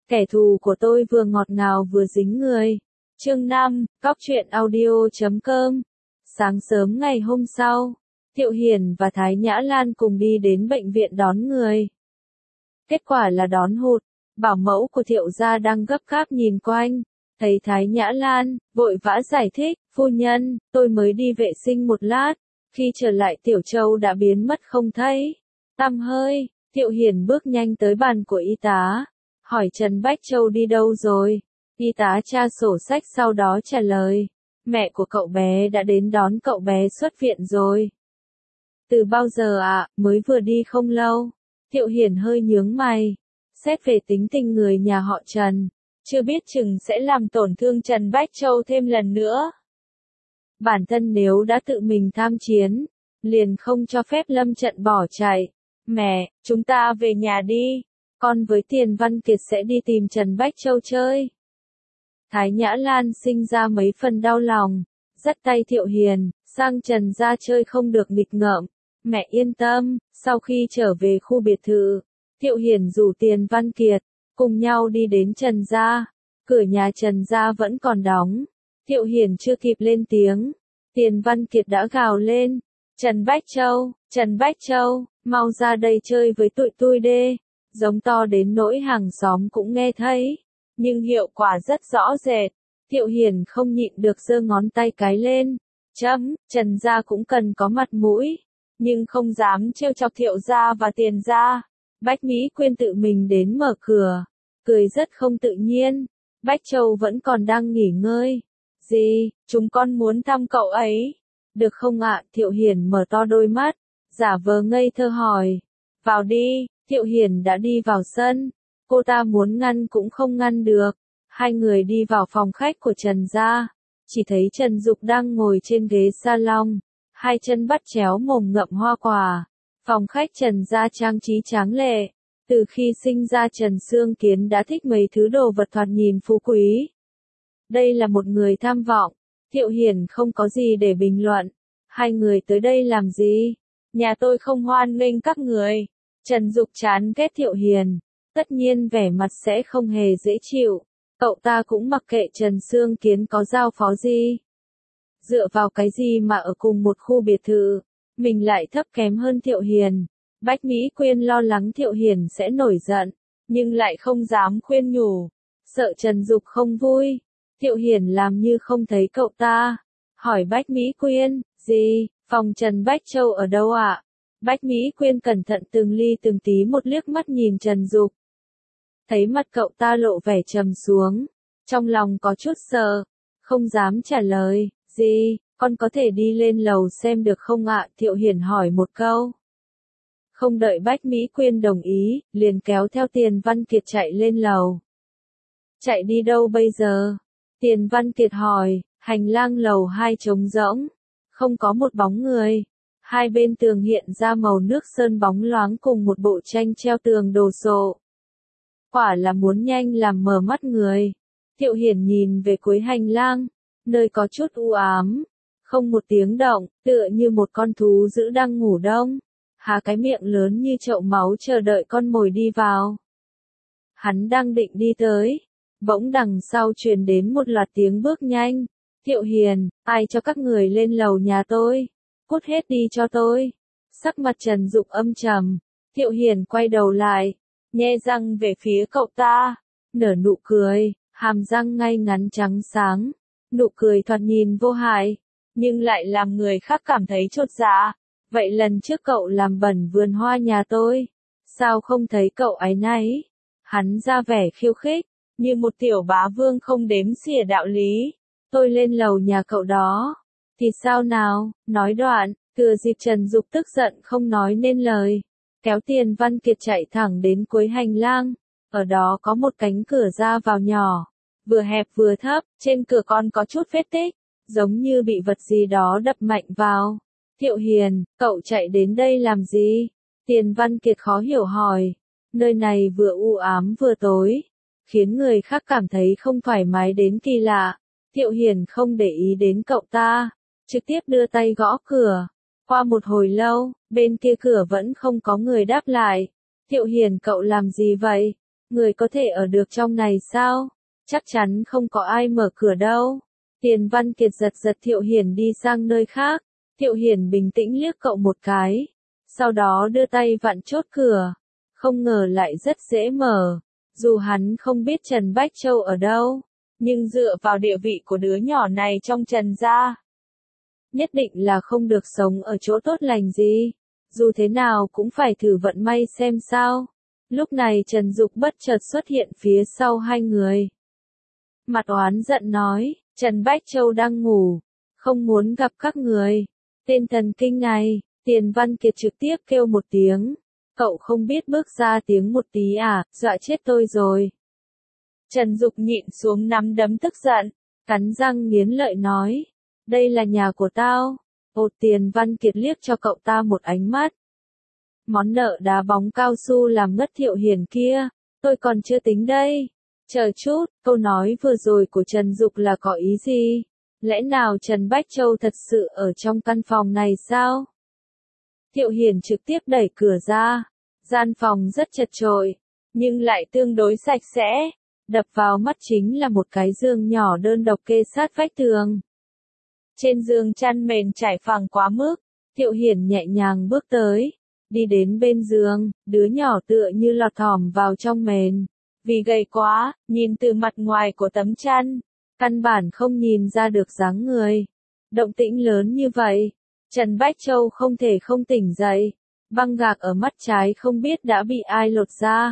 Kẻ thù của tôi vừa ngọt ngào vừa dính người. Chương 5, Cóc truyện audio.com. Sáng sớm ngày hôm sau, Thiệu Hiền và Thái Nhã Lan cùng đi đến bệnh viện đón người. Kết quả là đón hụt. Bảo mẫu của Thiệu gia đang gấp gáp nhìn quanh, thấy Thái Nhã Lan, vội vã giải thích, phu nhân, tôi mới đi vệ sinh một lát, khi trở lại Tiểu Châu đã biến mất không thấy tăm hơi. Thiệu Hiền bước nhanh tới bàn của y tá, hỏi Trần Bách Châu đi đâu rồi. Y tá tra sổ sách sau đó trả lời, mẹ của cậu bé đã đến đón cậu bé xuất viện rồi. Từ bao giờ ạ? Mới vừa đi không lâu. Thiệu Hiền hơi nhướng mày. Xét về tính tình người nhà họ Trần, chưa biết chừng sẽ làm tổn thương Trần Bách Châu thêm lần nữa. Bản thân nếu đã tự mình tham chiến, liền không cho phép lâm trận bỏ chạy. Mẹ, chúng ta về nhà đi. Con với Tiền Văn Kiệt sẽ đi tìm Trần Bách Châu chơi. Thái Nhã Lan sinh ra mấy phần đau lòng, dắt tay Thiệu Hiền, sang Trần gia chơi không được nghịch ngợm. Mẹ yên tâm, sau khi trở về khu biệt thự, Thiệu Hiền rủ Tiền Văn Kiệt, cùng nhau đi đến Trần gia. Cửa nhà Trần gia vẫn còn đóng. Thiệu Hiền chưa kịp lên tiếng, Tiền Văn Kiệt đã gào lên, Trần Bách Châu, mau ra đây chơi với tụi tôi đê. Giống to đến nỗi hàng xóm cũng nghe thấy, nhưng hiệu quả rất rõ rệt. Thiệu Hiền không nhịn được giơ ngón tay cái lên. Trần gia cũng cần có mặt mũi, nhưng không dám trêu chọc Thiệu gia và Tiền gia. Bách Mỹ Quyên tự mình đến mở cửa, cười rất không tự nhiên. Bách Châu vẫn còn đang nghỉ ngơi. Gì, chúng con muốn thăm cậu ấy. Được không ạ? Thiệu Hiền mở to đôi mắt, giả vờ ngây thơ hỏi. Vào đi. Thiệu Hiền đã đi vào sân, cô ta muốn ngăn cũng không ngăn được. Hai người đi vào phòng khách của Trần gia, chỉ thấy Trần Dục đang ngồi trên ghế salon, hai chân bắt chéo mồm ngậm hoa quả. Phòng khách Trần gia trang trí tráng lệ, từ khi sinh ra Trần Sương Kiến đã thích mấy thứ đồ vật thoạt nhìn phú quý. Đây là một người tham vọng, Thiệu Hiền không có gì để bình luận. Hai người tới đây làm gì? Nhà tôi không hoan nghênh các người. Trần Dục chán ghét Thiệu Hiền, tất nhiên vẻ mặt sẽ không hề dễ chịu. Cậu ta cũng mặc kệ Trần Sương Kiến có giao phó gì. Dựa vào cái gì mà ở cùng một khu biệt thự, mình lại thấp kém hơn Thiệu Hiền. Bách Mỹ Quyên lo lắng Thiệu Hiền sẽ nổi giận, nhưng lại không dám khuyên nhủ, sợ Trần Dục không vui. Thiệu Hiền làm như không thấy cậu ta, hỏi Bách Mỹ Quyên, gì, phòng Trần Bách Châu ở đâu ạ? Bách Mỹ Quyên cẩn thận từng ly từng tí một liếc mắt nhìn Trần Dục. Thấy mặt cậu ta lộ vẻ trầm xuống, trong lòng có chút sợ, không dám trả lời. Gì, con có thể đi lên lầu xem được không ạ? Thiệu Hiền hỏi một câu. Không đợi Bách Mỹ Quyên đồng ý, liền kéo theo Tiền Văn Kiệt chạy lên lầu. Chạy đi đâu bây giờ? Tiền Văn Kiệt hỏi. Hành lang lầu 2 trống rỗng, không có một bóng người. Hai bên tường hiện ra màu nước sơn bóng loáng cùng một bộ tranh treo tường đồ sộ. Quả là muốn nhanh làm mờ mắt người. Thiệu Hiền nhìn về cuối hành lang, nơi có chút u ám, không một tiếng động, tựa như một con thú dữ đang ngủ đông, há cái miệng lớn như chậu máu chờ đợi con mồi đi vào. Hắn đang định đi tới, bỗng đằng sau truyền đến một loạt tiếng bước nhanh. Thiệu Hiền, ai cho các người lên lầu nhà tôi? Cút hết đi cho tôi. Sắc mặt Trần Dục âm trầm. Thiệu Hiền quay đầu lại, nhe răng về phía cậu ta, nở nụ cười, hàm răng ngay ngắn trắng sáng. Nụ cười thoạt nhìn vô hại, nhưng lại làm người khác cảm thấy chột dạ. Vậy lần trước cậu làm bẩn vườn hoa nhà tôi, sao không thấy cậu áy náy? Hắn ra vẻ khiêu khích, như một tiểu bá vương không đếm xỉa đạo lý. Tôi lên lầu nhà cậu đó, thì sao nào? Nói đoạn, thừa dịp Trần Dục tức giận không nói nên lời, kéo Tiền Văn Kiệt chạy thẳng đến cuối hành lang. Ở đó có một cánh cửa ra vào nhỏ, vừa hẹp vừa thấp, trên cửa còn có chút vết tích, giống như bị vật gì đó đập mạnh vào. Thiệu Hiền, cậu chạy đến đây làm gì? Tiền Văn Kiệt khó hiểu hỏi. Nơi này vừa u ám vừa tối, khiến người khác cảm thấy không thoải mái đến kỳ lạ. Thiệu Hiền không để ý đến cậu ta, trực tiếp đưa tay gõ cửa. Qua một hồi lâu, bên kia cửa vẫn không có người đáp lại. Thiệu Hiền, cậu làm gì vậy? Người có thể ở được trong này sao? Chắc chắn không có ai mở cửa đâu. Tiền Văn Kiệt giật giật Thiệu Hiền đi sang nơi khác. Thiệu Hiền bình tĩnh liếc cậu một cái. Sau đó đưa tay vặn chốt cửa. Không ngờ lại rất dễ mở. Dù hắn không biết Trần Bách Châu ở đâu, nhưng dựa vào địa vị của đứa nhỏ này trong Trần gia, nhất định là không được sống ở chỗ tốt lành gì. Dù thế nào cũng phải thử vận may xem sao. Lúc này Trần Dục bất chợt xuất hiện phía sau hai người. Mặt oán giận nói, Trần Bách Châu đang ngủ, không muốn gặp các người. Tên thần kinh này, Tiền Văn Kiệt trực tiếp kêu một tiếng. Cậu không biết bước ra tiếng một tí à, dọa chết tôi rồi. Trần Dục nhịn xuống nắm đấm tức giận, cắn răng nghiến lợi nói, đây là nhà của tao. Tiền Văn Kiệt liếc cho cậu ta một ánh mắt. Món nợ đá bóng cao su làm ngất Thiệu Hiền kia, tôi còn chưa tính đây. Chờ chút, câu nói vừa rồi của Trần Dục là có ý gì? Lẽ nào Trần Bách Châu thật sự ở trong căn phòng này sao? Thiệu Hiền trực tiếp đẩy cửa ra. Gian phòng rất chật chội, nhưng lại tương đối sạch sẽ. Đập vào mắt chính là một cái giường nhỏ đơn độc kê sát vách tường. Trên giường chăn mền trải phẳng quá mức. Thiệu Hiền nhẹ nhàng bước tới. Đi đến bên giường, đứa nhỏ tựa như lọt thỏm vào trong mền. Vì gầy quá, nhìn từ mặt ngoài của tấm chăn, căn bản không nhìn ra được dáng người. Động tĩnh lớn như vậy, Trần Bách Châu không thể không tỉnh dậy. Băng gạc ở mắt trái không biết đã bị ai lột ra.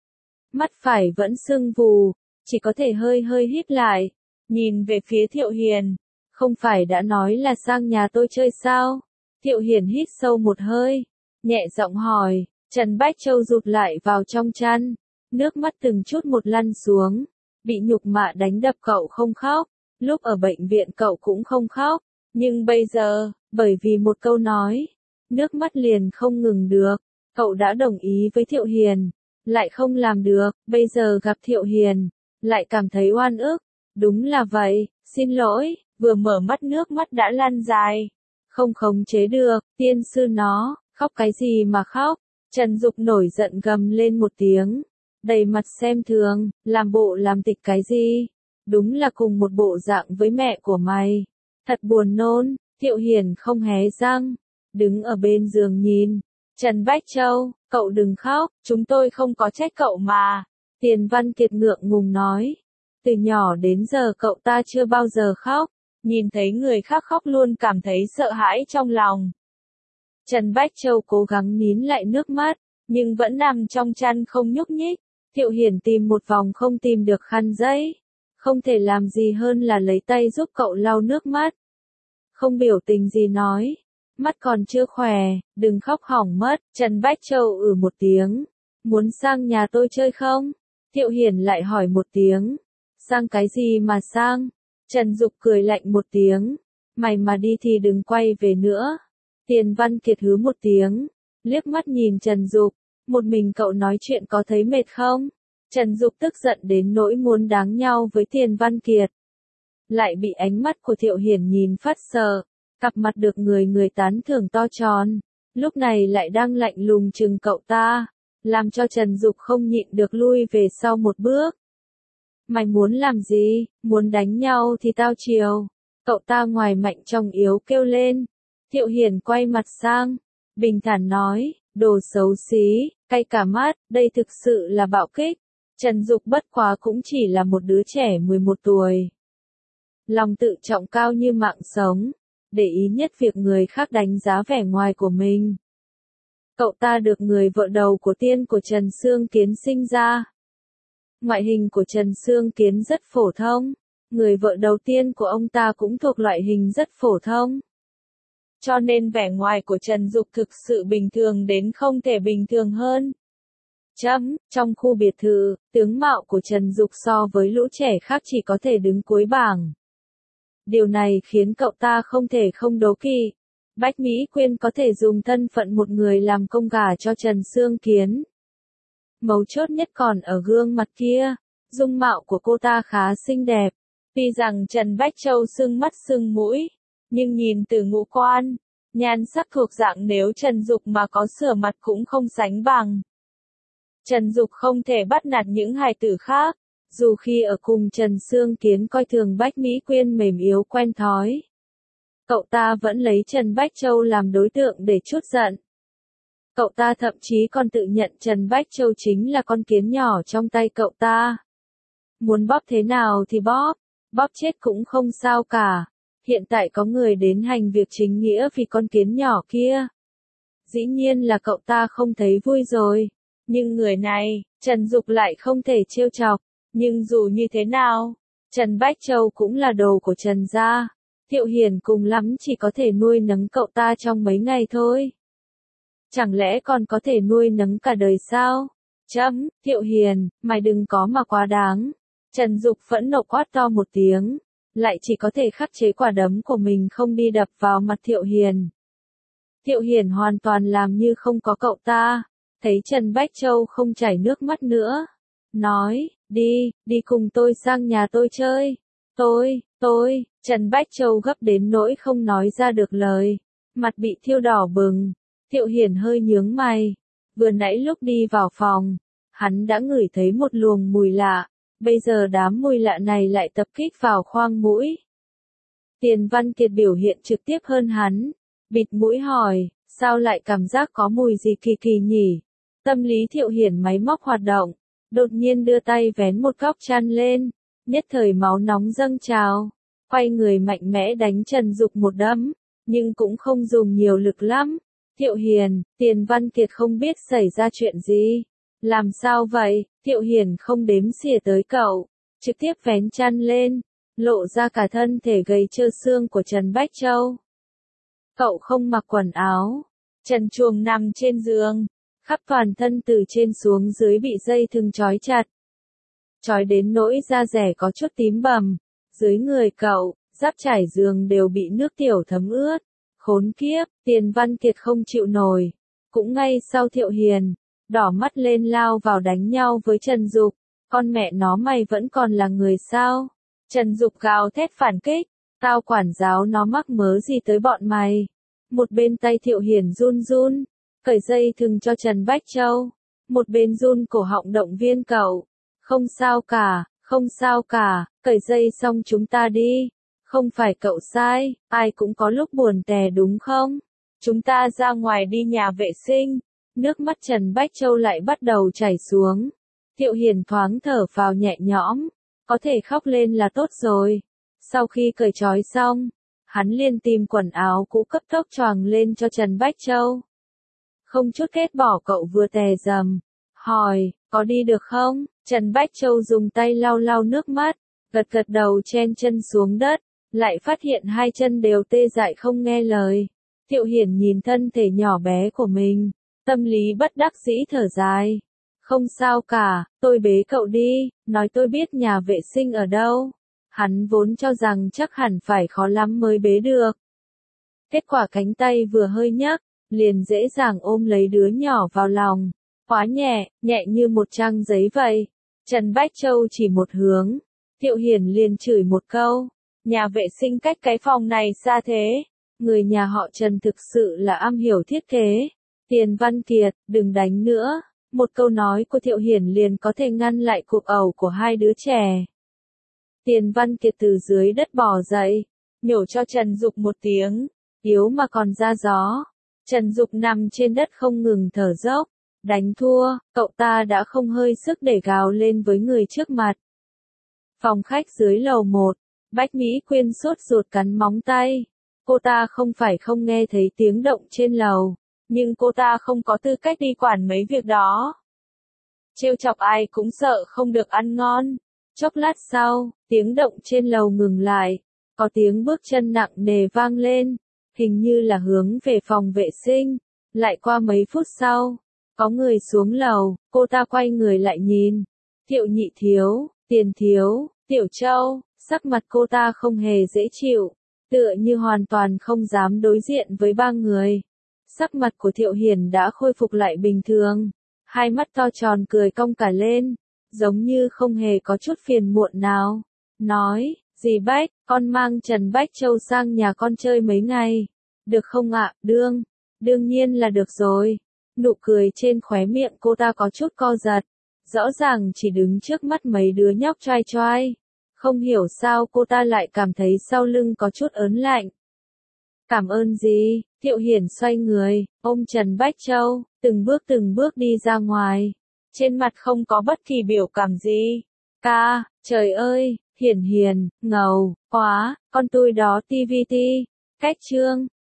Mắt phải vẫn sưng vù, chỉ có thể hơi hơi híp lại, nhìn về phía Thiệu Hiền. Không phải đã nói là sang nhà tôi chơi sao? Thiệu Hiền hít sâu một hơi, nhẹ giọng hỏi. Trần Bách Châu rụt lại vào trong chăn, nước mắt từng chút một lăn xuống. Bị nhục mạ đánh đập cậu không khóc, lúc ở bệnh viện cậu cũng không khóc, nhưng bây giờ, bởi vì một câu nói, nước mắt liền không ngừng được. Cậu đã đồng ý với Thiệu Hiền, lại không làm được, bây giờ gặp Thiệu Hiền, lại cảm thấy oan ức. Đúng là vậy, xin lỗi, vừa mở mắt nước mắt đã lăn dài. Không khống chế được, tiên sư nó, khóc cái gì mà khóc. Trần Dục nổi giận gầm lên một tiếng, đầy mặt xem thường, làm bộ làm tịch cái gì. Đúng là cùng một bộ dạng với mẹ của mày. Thật buồn nôn. Thiệu Hiền không hé răng, đứng ở bên giường nhìn. Trần Bách Châu, cậu đừng khóc, chúng tôi không có trách cậu mà. Tiền Văn Kiệt ngượng ngùng nói. Từ nhỏ đến giờ cậu ta chưa bao giờ khóc, nhìn thấy người khác khóc luôn cảm thấy sợ hãi trong lòng. Trần Bách Châu cố gắng nín lại nước mắt, nhưng vẫn nằm trong chăn không nhúc nhích. Thiệu Hiền tìm một vòng không tìm được khăn giấy. Không thể làm gì hơn là lấy tay giúp cậu lau nước mắt. Không biểu tình gì nói. Mắt còn chưa khỏe, đừng khóc hỏng mất. Trần Bách Châu một tiếng. Muốn sang nhà tôi chơi không? Thiệu Hiền lại hỏi một tiếng. Sang cái gì mà sang? Trần Dục cười lạnh một tiếng. Mày mà đi thì đừng quay về nữa. Tiền Văn Kiệt hứ một tiếng. Liếc mắt nhìn Trần Dục. Một mình cậu nói chuyện có thấy mệt không? Trần Dục tức giận đến nỗi muốn đáng nhau với Tiền Văn Kiệt. Lại bị ánh mắt của Thiệu Hiền nhìn phát sợ. Cặp mặt được người tán thưởng to tròn. Lúc này lại đang lạnh lùng chừng cậu ta. Làm cho Trần Dục không nhịn được lui về sau một bước. Mày muốn làm gì? Muốn đánh nhau thì tao chiều. Cậu ta ngoài mạnh trong yếu kêu lên. Thiệu Hiền quay mặt sang. Bình thản nói. Đồ xấu xí, cay cả mắt, đây thực sự là bạo kích. Trần Dục bất quá cũng chỉ là một đứa trẻ 11 tuổi. Lòng tự trọng cao như mạng sống, để ý nhất việc người khác đánh giá vẻ ngoài của mình. Cậu ta được người vợ đầu của tiên của Trần Sương Kiến sinh ra. Ngoại hình của Trần Sương Kiến rất phổ thông, người vợ đầu tiên của ông ta cũng thuộc loại hình rất phổ thông. Cho nên vẻ ngoài của Trần Dục thực sự bình thường đến không thể bình thường hơn. Trong khu biệt thự, tướng mạo của Trần Dục so với lũ trẻ khác chỉ có thể đứng cuối bảng. Điều này khiến cậu ta không thể không đố kỵ. Bách Mỹ Quyên có thể dùng thân phận một người làm công gả cho Trần Sương Kiến. Mấu chốt nhất còn ở gương mặt kia, dung mạo của cô ta khá xinh đẹp. Tuy rằng Trần Bách Châu sưng mắt sưng mũi, nhưng nhìn từ ngũ quan, nhan sắc thuộc dạng nếu Trần Dục mà có sửa mặt cũng không sánh bằng. Trần Dục không thể bắt nạt những hài tử khác, dù khi ở cùng Trần Sương Kiến coi thường Bách Mỹ Quyên mềm yếu quen thói. Cậu ta vẫn lấy Trần Bách Châu làm đối tượng để trút giận. Cậu ta thậm chí còn tự nhận Trần Bách Châu chính là con kiến nhỏ trong tay cậu ta. Muốn bóp thế nào thì bóp chết cũng không sao cả. Hiện tại có người đến hành việc chính nghĩa vì con kiến nhỏ kia. Dĩ nhiên là cậu ta không thấy vui rồi. Nhưng người này, Trần Dục lại không thể trêu chọc. Nhưng dù như thế nào, Trần Bách Châu cũng là đồ của Trần gia. Thiệu Hiền cùng lắm chỉ có thể nuôi nấng cậu ta trong mấy ngày thôi. Chẳng lẽ còn có thể nuôi nấng cả đời sao? Thiệu Hiền, mày đừng có mà quá đáng. Trần Dục phẫn nộ quát to một tiếng, lại chỉ có thể khắc chế quả đấm của mình không đi đập vào mặt Thiệu Hiền. Thiệu Hiền hoàn toàn làm như không có cậu ta, thấy Trần Bách Châu không chảy nước mắt nữa. Nói, đi cùng tôi sang nhà tôi chơi. Trần Bách Châu gấp đến nỗi không nói ra được lời, mặt bị thiêu đỏ bừng. Thiệu Hiền hơi nhướng mày, vừa nãy lúc đi vào phòng, hắn đã ngửi thấy một luồng mùi lạ, bây giờ đám mùi lạ này lại tập kích vào khoang mũi. Tiền Văn Kiệt biểu hiện trực tiếp hơn hắn, bịt mũi hỏi, sao lại cảm giác có mùi gì kỳ kỳ nhỉ? Tâm lý Thiệu Hiền máy móc hoạt động, đột nhiên đưa tay vén một góc chăn lên, nhất thời máu nóng dâng trào, quay người mạnh mẽ đánh Trần Dục một đấm, nhưng cũng không dùng nhiều lực lắm. Thiệu Hiền, Tiền Văn Kiệt không biết xảy ra chuyện gì. Làm sao vậy? Thiệu Hiền không đếm xỉa tới cậu, trực tiếp vén chăn lên, lộ ra cả thân thể gầy trơ xương của Trần Bách Châu. Cậu không mặc quần áo, trần truồng nằm trên giường, khắp toàn thân từ trên xuống dưới bị dây thừng trói chặt. Trói đến nỗi da rẻ có chút tím bầm, dưới người cậu, giáp trải giường đều bị nước tiểu thấm ướt. Khốn kiếp, Tiền Văn Kiệt không chịu nổi, cũng ngay sau Thiệu Hiền, đỏ mắt lên lao vào đánh nhau với Trần Dục. Con mẹ nó mày vẫn còn là người sao? Trần Dục gào thét phản kích, tao quản giáo nó mắc mớ gì tới bọn mày. Một bên tay Thiệu Hiền run run, cởi dây thừng cho Trần Bách Châu, một bên run cổ họng động viên cậu. Không sao cả, cởi dây xong chúng ta đi. Không phải cậu sai, ai cũng có lúc buồn tè đúng không? Chúng ta ra ngoài đi nhà vệ sinh. Nước mắt Trần Bách Châu lại bắt đầu chảy xuống. Thiệu Hiền thoáng thở vào nhẹ nhõm, có thể khóc lên là tốt rồi. Sau khi cởi trói xong, hắn liền tìm quần áo cũ cấp tốc choàng lên cho Trần Bách Châu. Không chút ghét bỏ cậu vừa tè dầm, hỏi, có đi được không? Trần Bách Châu dùng tay lau lau nước mắt, gật đầu chen chân xuống đất, lại phát hiện hai chân đều tê dại không nghe lời. Thiệu Hiền nhìn thân thể nhỏ bé của mình, tâm lý bất đắc dĩ thở dài. Không sao cả, tôi bế cậu đi, nói tôi biết nhà vệ sinh ở đâu. Hắn vốn cho rằng chắc hẳn phải khó lắm mới bế được. Kết quả cánh tay vừa hơi nhấc, liền dễ dàng ôm lấy đứa nhỏ vào lòng. Quá nhẹ, nhẹ như một trang giấy vậy. Trần Bách Châu chỉ một hướng. Thiệu Hiền liền chửi một câu. Nhà vệ sinh cách cái phòng này xa thế. Người nhà họ Trần thực sự là am hiểu thiết kế. Tiền Văn Kiệt, đừng đánh nữa. Một câu nói của Thiệu Hiền liền có thể ngăn lại cuộc ẩu của hai đứa trẻ. Tiền Văn Kiệt từ dưới đất bò dậy, nhổ cho Trần Dục một tiếng, yếu mà còn ra gió. Trần Dục nằm trên đất không ngừng thở dốc. Đánh thua, cậu ta đã không hơi sức để gào lên với người trước mặt. Phòng khách dưới lầu 1, Bách Mỹ Quyên sốt ruột cắn móng tay. Cô ta không phải không nghe thấy tiếng động trên lầu, nhưng cô ta không có tư cách đi quản mấy việc đó. Trêu chọc ai cũng sợ không được ăn ngon. Chốc lát sau, tiếng động trên lầu ngừng lại, có tiếng bước chân nặng nề vang lên, hình như là hướng về phòng vệ sinh. Lại qua mấy phút sau, có người xuống lầu, cô ta quay người lại nhìn. Thiệu Nhị Thiếu, Tiền Thiếu, Tiểu Châu, sắc mặt cô ta không hề dễ chịu, tựa như hoàn toàn không dám đối diện với ba người. Sắc mặt của Thiệu Hiền đã khôi phục lại bình thường, hai mắt to tròn cười cong cả lên, giống như không hề có chút phiền muộn nào. Nói, dì Bách, con mang Trần Bách Châu sang nhà con chơi mấy ngày. Được không ạ? Đương nhiên là được rồi. Nụ cười trên khóe miệng cô ta có chút co giật. Rõ ràng chỉ đứng trước mắt mấy đứa nhóc trai trai. Không hiểu sao cô ta lại cảm thấy sau lưng có chút ớn lạnh. Cảm ơn gì? Thiệu Hiển xoay người, ôm Trần Bách Châu, từng bước đi ra ngoài. Trên mặt không có bất kỳ biểu cảm gì. Ca, trời ơi, Hiển Hiển, ngầu, quá, con tôi đó TVT. Cách chương.